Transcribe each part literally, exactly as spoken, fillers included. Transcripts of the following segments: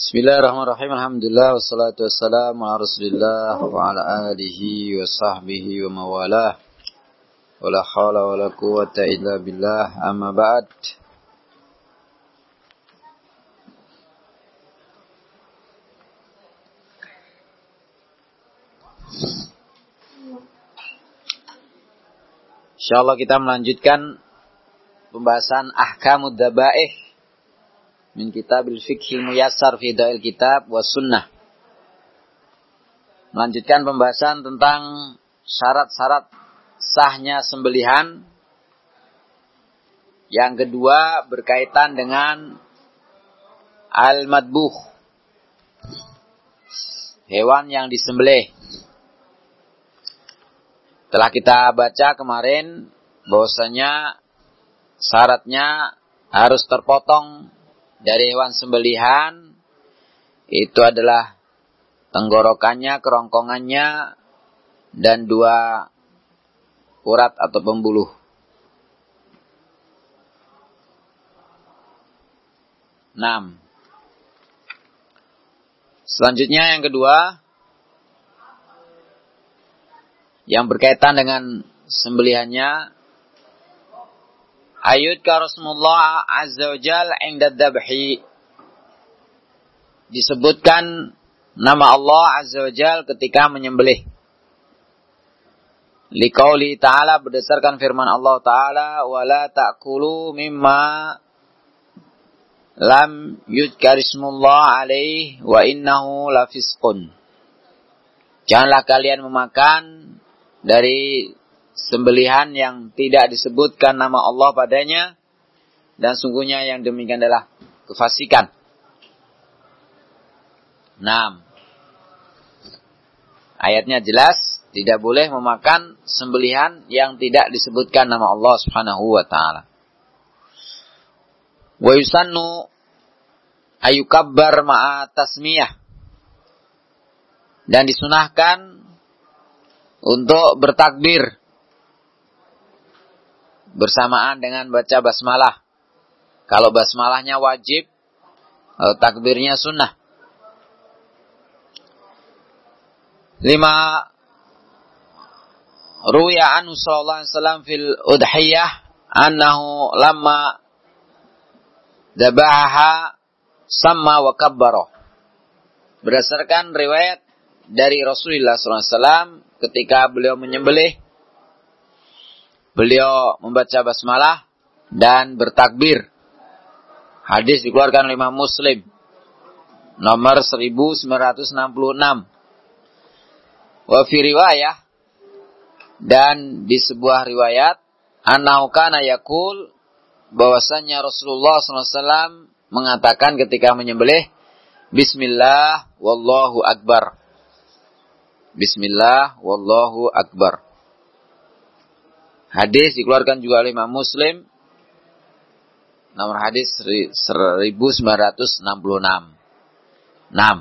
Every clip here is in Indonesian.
Bismillahirrahmanirrahim. Alhamdulillah wassalatu wassalamu ala Rasulillah wa ala alihi wa sahbihi wa mawalah. Wala haula wala quwwata illa billah. Amma ba'd. Insyaallah kita melanjutkan pembahasan ahkamud dabaih min kitabil fiqhil muyassar fi da'il kitab was sunnah. Melanjutkan pembahasan tentang syarat-syarat sahnya sembelihan. Yang kedua berkaitan dengan al-madbuh, hewan yang disembelih. Telah kita baca kemarin bahwasanya syaratnya harus terpotong dari hewan sembelihan itu adalah tenggorokannya, kerongkongannya, dan dua urat atau pembuluh. Enam. Selanjutnya yang kedua, yang berkaitan dengan sembelihannya, ayat ka Rasulullah azza wa jalla inda dzabhi, disebutkan nama Allah azza wa jalla ketika menyembelih. Liqauli ta'ala, berdasarkan firman Allah ta'ala, wala ta'kulu mimma lam yudkar ismullah alaih wa innahu lafisqun. Janganlah kalian memakan dari sembelihan yang tidak disebutkan nama Allah padanya, dan sungguhnya yang demikian adalah kefasikan. Enam. Ayatnya jelas, tidak boleh memakan sembelihan yang tidak disebutkan nama Allah Subhanahu wa taala. Wa yusannu ayukabbar ma'a tasmiyah, dan disunahkan untuk bertakbir bersamaan dengan baca basmalah. Kalau basmalahnya wajib, takbirnya sunnah. Lima, ruya anhu sallallahu alaihi wasallam fil udhiyah annahu lamma dabaha samma wa kabbara. Berdasarkan riwayat dari Rasulullah sallallahu alaihi wasallam ketika beliau menyembelih, beliau membaca basmalah dan bertakbir. Hadis dikeluarkan oleh Imam Muslim nomor seribu sembilan ratus enam puluh enam. Wa fi riwayah, dan di sebuah riwayat, annahu kana yaqul, bahwasanya Rasulullah sallallahu alaihi wasallam mengatakan ketika menyembelih, bismillah wallahu akbar. Bismillah wallahu akbar. Hadis dikeluarkan juga oleh Imam Muslim nomor hadis seribu sembilan ratus enam puluh enam. enam.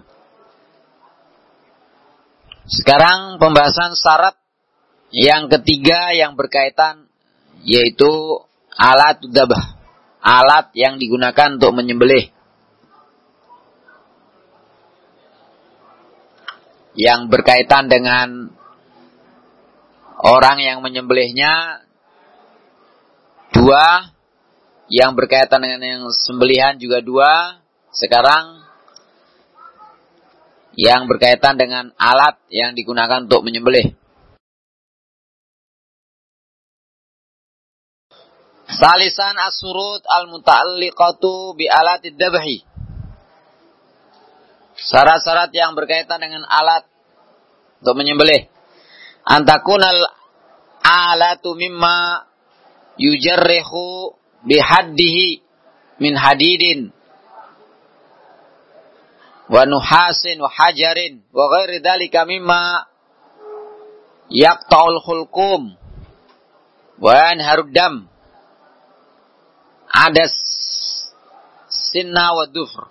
Sekarang pembahasan syarat yang ketiga yang berkaitan, yaitu alat dzabh, alat yang digunakan untuk menyembelih. Yang berkaitan dengan orang yang menyembelihnya, dua. Yang berkaitan dengan yang sembelihan juga dua. Sekarang yang berkaitan dengan alat yang digunakan untuk menyembelih. Salisan as-surut al-muta'alliqatu bi alatid dzabhi. Syarat-syarat yang berkaitan dengan alat untuk menyembelih. Antakunal alatu mimma yujarrihu bihaddihi min hadidin wa nuhasin wa hajarin wa ghairi dhalika mimma yaqta'ul khulqum wa yanharud dam adas sinna wa dufr.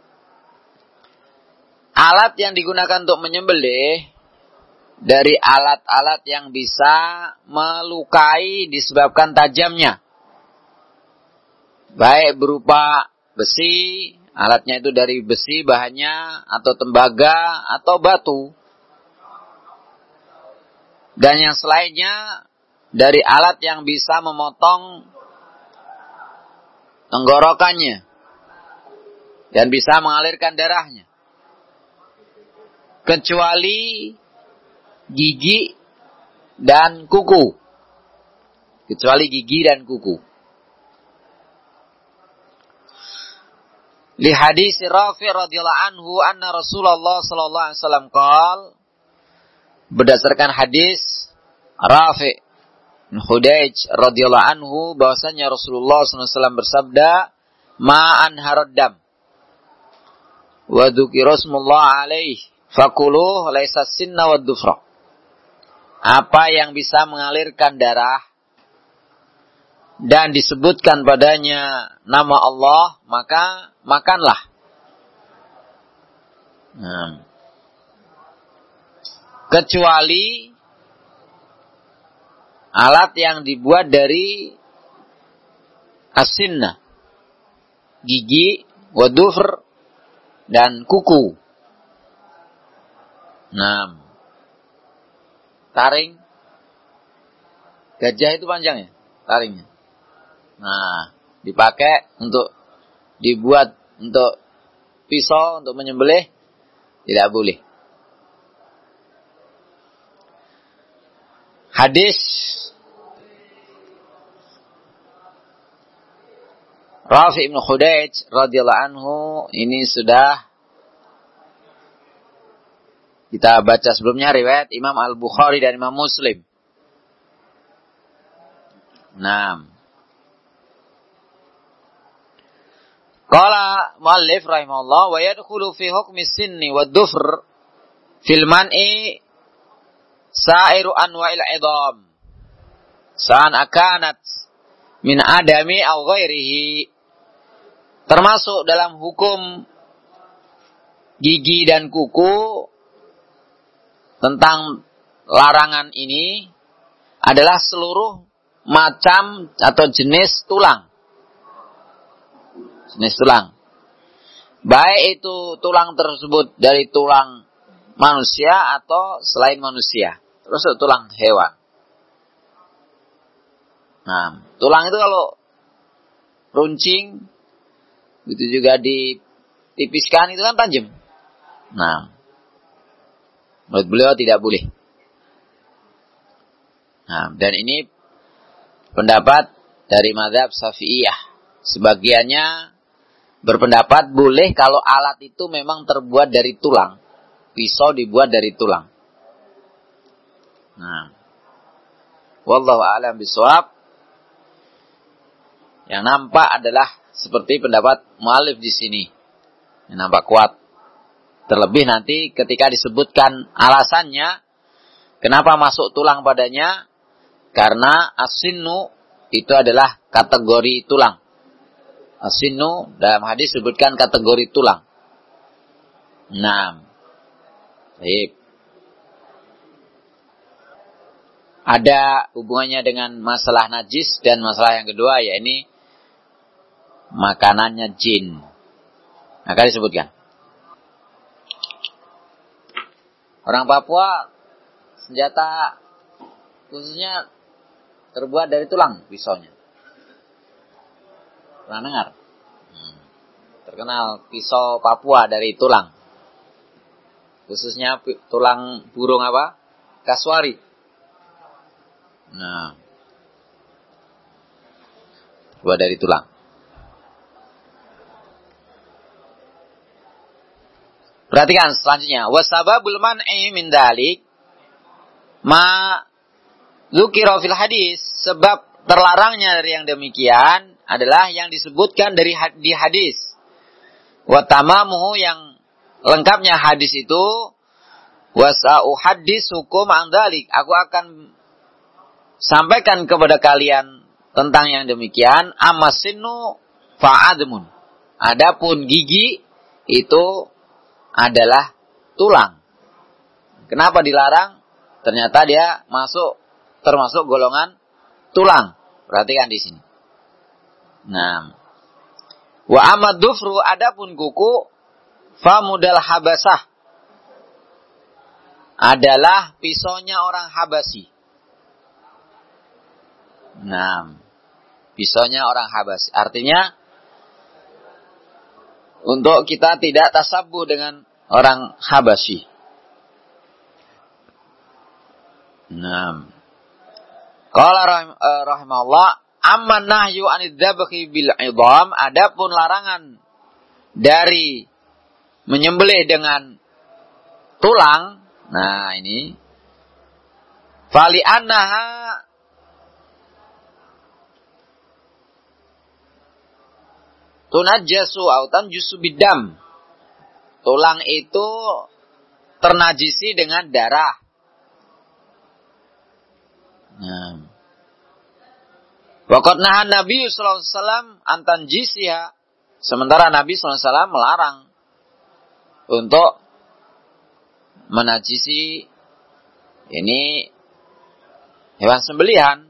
Alat yang digunakan untuk menyembelih dari alat-alat yang bisa melukai disebabkan tajamnya, baik berupa besi Alatnya itu dari besi bahannya, atau tembaga, atau batu. Dan yang selainnya dari alat yang bisa memotong tenggorokannya dan bisa mengalirkan darahnya. Kecuali gigi dan kuku. Kecuali gigi dan kuku. Li hadis Rafi radhiyallahu anhu anna Rasulullah sallallahu alaihi wasallam qaal, berdasarkan hadis Rafi bin Khudaij radhiyallahu anhu bahwasanya Rasulullah sallallahu alaihi wasallam bersabda, ma'an haraddam wa dzukira ismullah alaihi fakuluh laisa sinna wad dufra. Apa yang bisa mengalirkan darah dan disebutkan padanya nama Allah, maka makanlah. Nah. Kecuali alat yang dibuat dari asinna, gigi, wadufr, dan kuku. Nah. Taring. Gajah itu panjang ya, taringnya. Nah, dipakai untuk dibuat untuk pisau untuk menyembelih, tidak boleh. Hadis Rafi bin Khudaij radhiyallahu anhu ini sudah kita baca sebelumnya, riwayat Imam Al-Bukhari dan Imam Muslim. Nah, qala muallif rahimahullah wa yadkhulu fi hukmi sinni wad dufr fil man'i sa'iru anwa'il idham sa'an akanat min adami aw ghairihi. Termasuk dalam hukum gigi dan kuku tentang larangan ini adalah seluruh macam atau jenis tulang. Jenis tulang. Baik itu tulang tersebut dari tulang manusia atau selain manusia. Terus tulang hewan. Nah, tulang itu kalau runcing, itu juga ditipiskan, itu kan tajam. Nah, menurut beliau tidak boleh. Nah, dan ini pendapat dari mazhab Syafi'iyah. Sebagiannya berpendapat boleh kalau alat itu memang terbuat dari tulang. Pisau dibuat dari tulang. Nah, wallahu a'lam bishawab. Yang nampak adalah seperti pendapat mu'alif di sini. Yang nampak kuat. Terlebih nanti ketika disebutkan alasannya, kenapa masuk tulang padanya? Karena as-sinnu itu adalah kategori tulang. As-sinnu dalam hadis disebutkan kategori tulang. Nah, baik. Ada hubungannya dengan masalah najis dan masalah yang kedua, yakni makanannya jin. Maka disebutkan. Orang Papua senjata khususnya terbuat dari tulang pisaunya. Pernah dengar? Hmm. Terkenal pisau Papua dari tulang. Khususnya tulang burung apa? Kasuari. Nah, terbuat dari tulang. Perhatikan selanjutnya. Wasababul man'i min dalik ma dzukira fil hadis. Sebab terlarangnya dari yang demikian adalah yang disebutkan dari di hadis. Wa tamamuhu, yang lengkapnya hadis itu, wasa'u hadis hukum an dalik. Aku akan sampaikan kepada kalian tentang yang demikian. Amasinu fa'admun. Adapun gigi itu adalah tulang. Kenapa dilarang? Ternyata dia masuk termasuk golongan tulang. Perhatikan di sini. Nah, Wa amad dufru, adapun kuku, famudal habasah, adalah pisaunya orang Habasyi. Nah, pisaunya orang Habasyi. Artinya, untuk kita tidak tasabuh dengan orang Habasyi. Nah, qala rahimahullah, amman nahyu anid dzabhi bil idham, adapun larangan dari menyembelih dengan tulang. Nah, ini fali annaha tunajjasu au tanjusu bidam. Tulang itu ternajisi dengan darah. Nah, waqad nahan Nabi sallallahu alaihi wasallam an tanjisiha. Sementara Nabi sallallahu alaihi wasallam melarang untuk menajisi ini hewan sembelihan.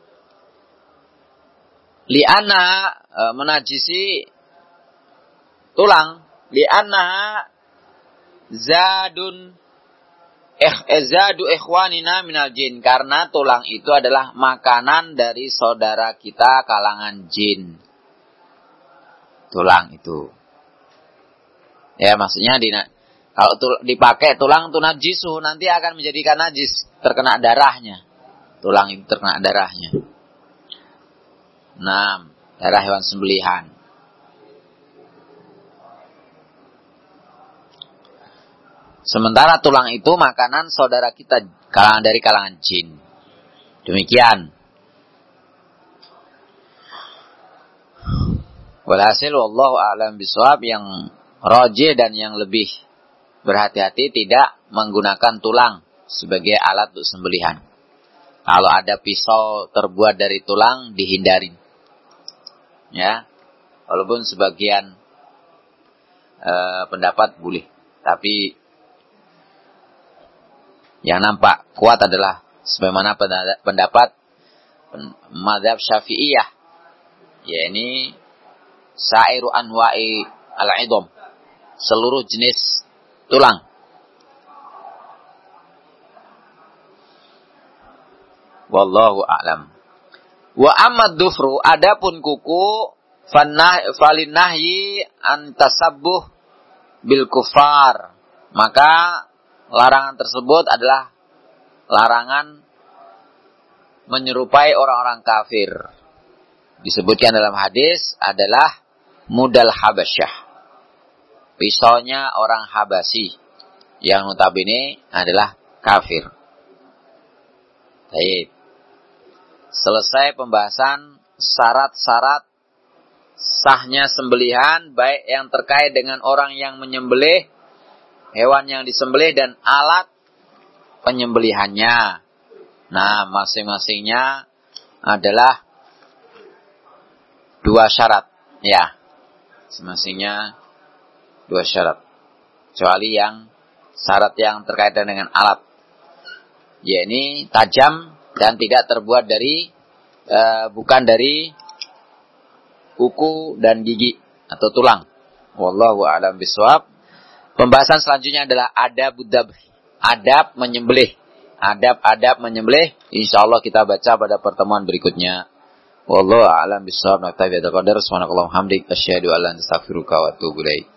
Li'anna, e, menajisi tulang, li'anna zadun eh, zadu ikhwanina minal jin, karena tulang itu adalah makanan dari saudara kita kalangan jin. Tulang itu. Ya, maksudnya di kalau tul, dipakai tulang itu najisu, nanti akan menjadikan najis, terkena darahnya. Tulang itu terkena darahnya. Nah, darah hewan sembelihan. Sementara tulang itu makanan saudara kita kalangan dari kalangan jin. Demikian. Walhasil wallahu a'lam bishawab, yang rajih dan yang lebih berhati-hati tidak menggunakan tulang sebagai alat untuk sembelihan. Kalau ada pisau terbuat dari tulang, dihindarin. Ya, walaupun sebagian eh, pendapat boleh, tapi yang nampak kuat adalah sebagaimana pendapat mazhab Syafi'iyah, yakni sa'iru anwa'i al-'idham, seluruh jenis tulang. Wallahu a'lam. Wa amad dufru, adapun kuku, falin nahyi an tasabbuh bil kufar, maka larangan tersebut adalah larangan menyerupai orang-orang kafir. Disebutkan dalam hadis adalah mudal habasyah, pisaunya orang Habasyi, yang notabene adalah kafir. Baik. Selesai pembahasan syarat-syarat sahnya sembelihan, baik yang terkait dengan orang yang menyembelih, hewan yang disembelih, dan alat penyembelihannya. Nah, masing-masingnya adalah dua syarat. Ya, masing-masingnya dua syarat. Kecuali yang syarat yang terkait dengan alat, yakni tajam dan tidak terbuat dari uh, bukan dari kuku dan gigi atau tulang. Wallahu a'lam bishawab. Pembahasan selanjutnya adalah adab dzabh, adab menyembelih. Adab-adab menyembelih, insyaallah kita baca pada pertemuan berikutnya. Wallahu a'lam bishawab. Naktafi hadzal qadar. Subhanakallahumma hamdik asyhadu an la ilaha illa anta astaghfiruka wa atubu ilaik.